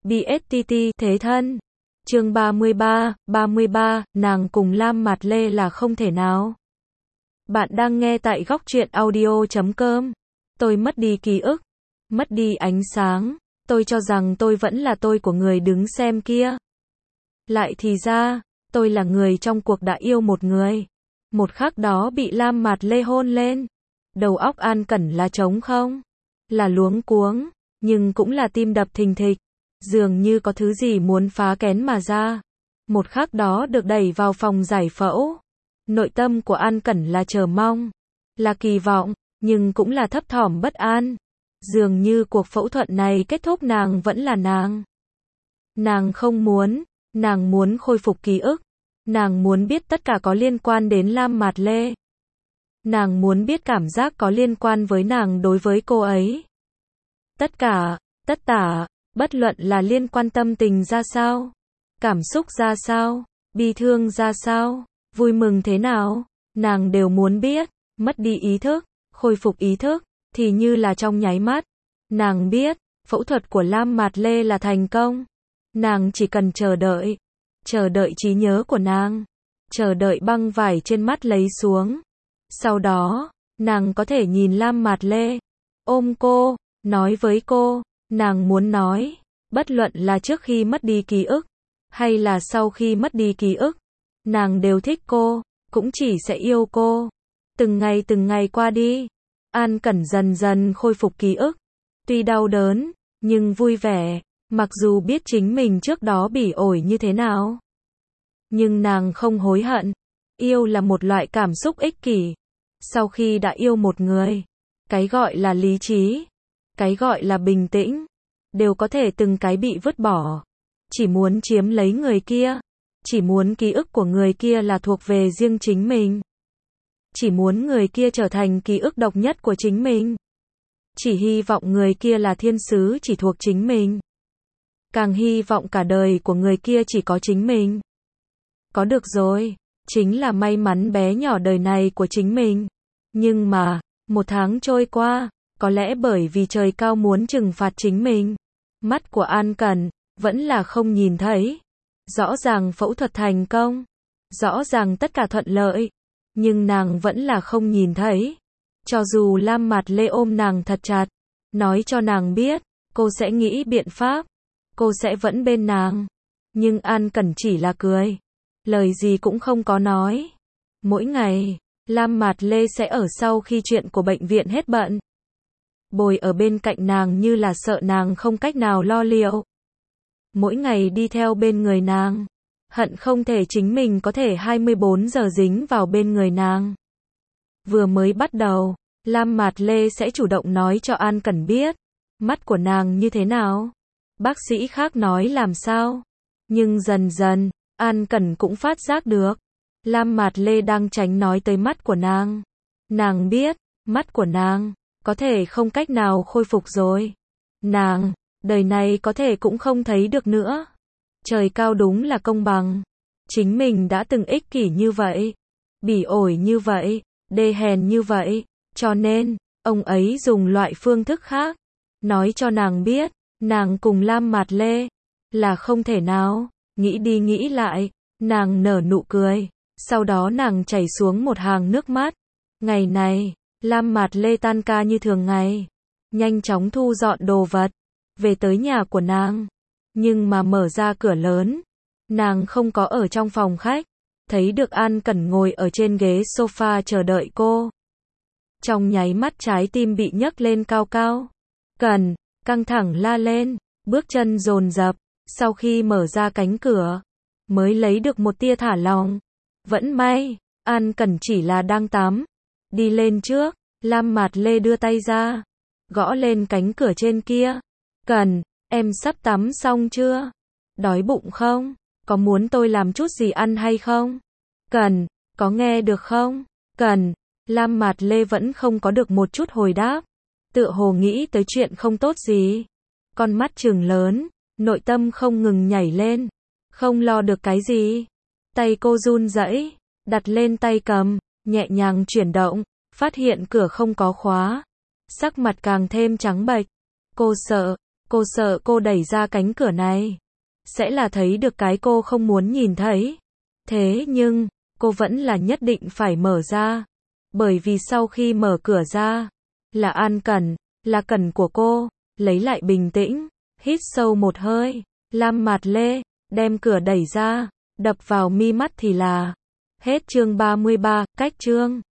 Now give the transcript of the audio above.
BSTT thế thân. Chương 33, nàng cùng Lam Mạt Lê là không thể nào. Bạn đang nghe tại góc truyện audio.com. Tôi mất đi ký ức, mất đi ánh sáng, tôi cho rằng tôi vẫn là tôi của người đứng xem kia. Lại thì ra, tôi là người trong cuộc đã yêu một người. Một khắc đó bị Lam Mạt Lê hôn lên. Đầu óc An Cẩn là trống không, là luống cuống, nhưng cũng là tim đập thình thịch. Dường như có thứ gì muốn phá kén mà ra. Một khắc đó được đẩy vào phòng giải phẫu. Nội tâm của An Cẩn là chờ mong, là kỳ vọng, nhưng cũng là thấp thỏm bất an. Dường như cuộc phẫu thuật này kết thúc nàng vẫn là nàng. Nàng không muốn, nàng muốn khôi phục ký ức. Nàng muốn biết tất cả có liên quan đến Lam Mạt Lê. Nàng muốn biết cảm giác có liên quan với nàng đối với cô ấy. Tất cả, tất tả, bất luận là liên quan tâm tình ra sao, cảm xúc ra sao, bi thương ra sao, vui mừng thế nào, nàng đều muốn biết. Mất đi ý thức, khôi phục ý thức, thì như là trong nháy mắt. Nàng biết, phẫu thuật của Lam Mạt Lê là thành công. Nàng chỉ cần chờ đợi trí nhớ của nàng, chờ đợi băng vải trên mắt lấy xuống. Sau đó, nàng có thể nhìn Lam Mạt Lê, ôm cô, nói với cô, nàng muốn nói, bất luận là trước khi mất đi ký ức, hay là sau khi mất đi ký ức, nàng đều thích cô, cũng chỉ sẽ yêu cô. Từng ngày qua đi, An Cẩn dần dần khôi phục ký ức. Tuy đau đớn, nhưng vui vẻ, mặc dù biết chính mình trước đó bỉ ổi như thế nào. Nhưng nàng không hối hận. Yêu là một loại cảm xúc ích kỷ. Sau khi đã yêu một người, cái gọi là lý trí, cái gọi là bình tĩnh, đều có thể từng cái bị vứt bỏ. Chỉ muốn chiếm lấy người kia, chỉ muốn ký ức của người kia là thuộc về riêng chính mình. Chỉ muốn người kia trở thành ký ức độc nhất của chính mình. Chỉ hy vọng người kia là thiên sứ chỉ thuộc chính mình. Càng hy vọng cả đời của người kia chỉ có chính mình. Có được rồi, chính là may mắn bé nhỏ đời này của chính mình. Nhưng mà, một tháng trôi qua, có lẽ bởi vì trời cao muốn trừng phạt chính mình. Mắt của An Cẩn, vẫn là không nhìn thấy. Rõ ràng phẫu thuật thành công. Rõ ràng tất cả thuận lợi. Nhưng nàng vẫn là không nhìn thấy. Cho dù Lam Mạt Lê ôm nàng thật chặt, nói cho nàng biết, cô sẽ nghĩ biện pháp. Cô sẽ vẫn bên nàng. Nhưng An Cẩn chỉ là cười. Lời gì cũng không có nói. Mỗi ngày, Lam Mạt Lê sẽ ở sau khi chuyện của bệnh viện hết bận. Bồi ở bên cạnh nàng như là sợ nàng không cách nào lo liệu. Mỗi ngày đi theo bên người nàng. Hận không thể chính mình có thể 24 giờ dính vào bên người nàng. Vừa mới bắt đầu, Lam Mạt Lê sẽ chủ động nói cho An Cẩn biết. Mắt của nàng như thế nào? Bác sĩ khác nói làm sao? Nhưng dần dần, An Cẩn cũng phát giác được. Lam Mạt Lê đang tránh nói tới mắt của nàng. Nàng biết, mắt của nàng, có thể không cách nào khôi phục rồi. Nàng, đời này có thể cũng không thấy được nữa. Trời cao đúng là công bằng. Chính mình đã từng ích kỷ như vậy. Bỉ ổi như vậy. Đê hèn như vậy. Cho nên, ông ấy dùng loại phương thức khác. Nói cho nàng biết, nàng cùng Lam Mạt Lê là không thể nào. Nghĩ đi nghĩ lại, nàng nở nụ cười. Sau đó nàng chảy xuống một hàng nước mắt. Ngày này, Lam Mạt Lê tan ca như thường ngày. Nhanh chóng thu dọn đồ vật. Về tới nhà của nàng. Nhưng mà mở ra cửa lớn. Nàng không có ở trong phòng khách. Thấy được An Cẩn ngồi ở trên ghế sofa chờ đợi cô. Trong nháy mắt trái tim bị nhấc lên cao cao. Cẩn, căng thẳng la lên. Bước chân dồn dập. Sau khi mở ra cánh cửa, mới lấy được một tia thả lỏng. Vẫn may, An Cẩn chỉ là đang tắm. Đi lên trước, Lam Mạt Lê đưa tay ra. Gõ lên cánh cửa trên kia. Cẩn, em sắp tắm xong chưa? Đói bụng không? Có muốn tôi làm chút gì ăn hay không? Cẩn, có nghe được không? Cẩn, Lam Mạt Lê vẫn không có được một chút hồi đáp. Tựa hồ nghĩ tới chuyện không tốt gì. Con mắt trừng lớn. Nội tâm không ngừng nhảy lên. Không lo được cái gì. Tay cô run rẩy, đặt lên tay cầm, nhẹ nhàng chuyển động, phát hiện cửa không có khóa. Sắc mặt càng thêm trắng bệch. Cô sợ, Cô sợ cô đẩy ra cánh cửa này sẽ là thấy được cái cô không muốn nhìn thấy. Thế nhưng, cô vẫn là nhất định phải mở ra. Bởi vì sau khi mở cửa ra, là An Cẩn, là Cẩn của cô. Lấy lại bình tĩnh, hít sâu một hơi, Lam Mạt Lê, đem cửa đẩy ra, đập vào mi mắt thì là hết chương 33, cách chương.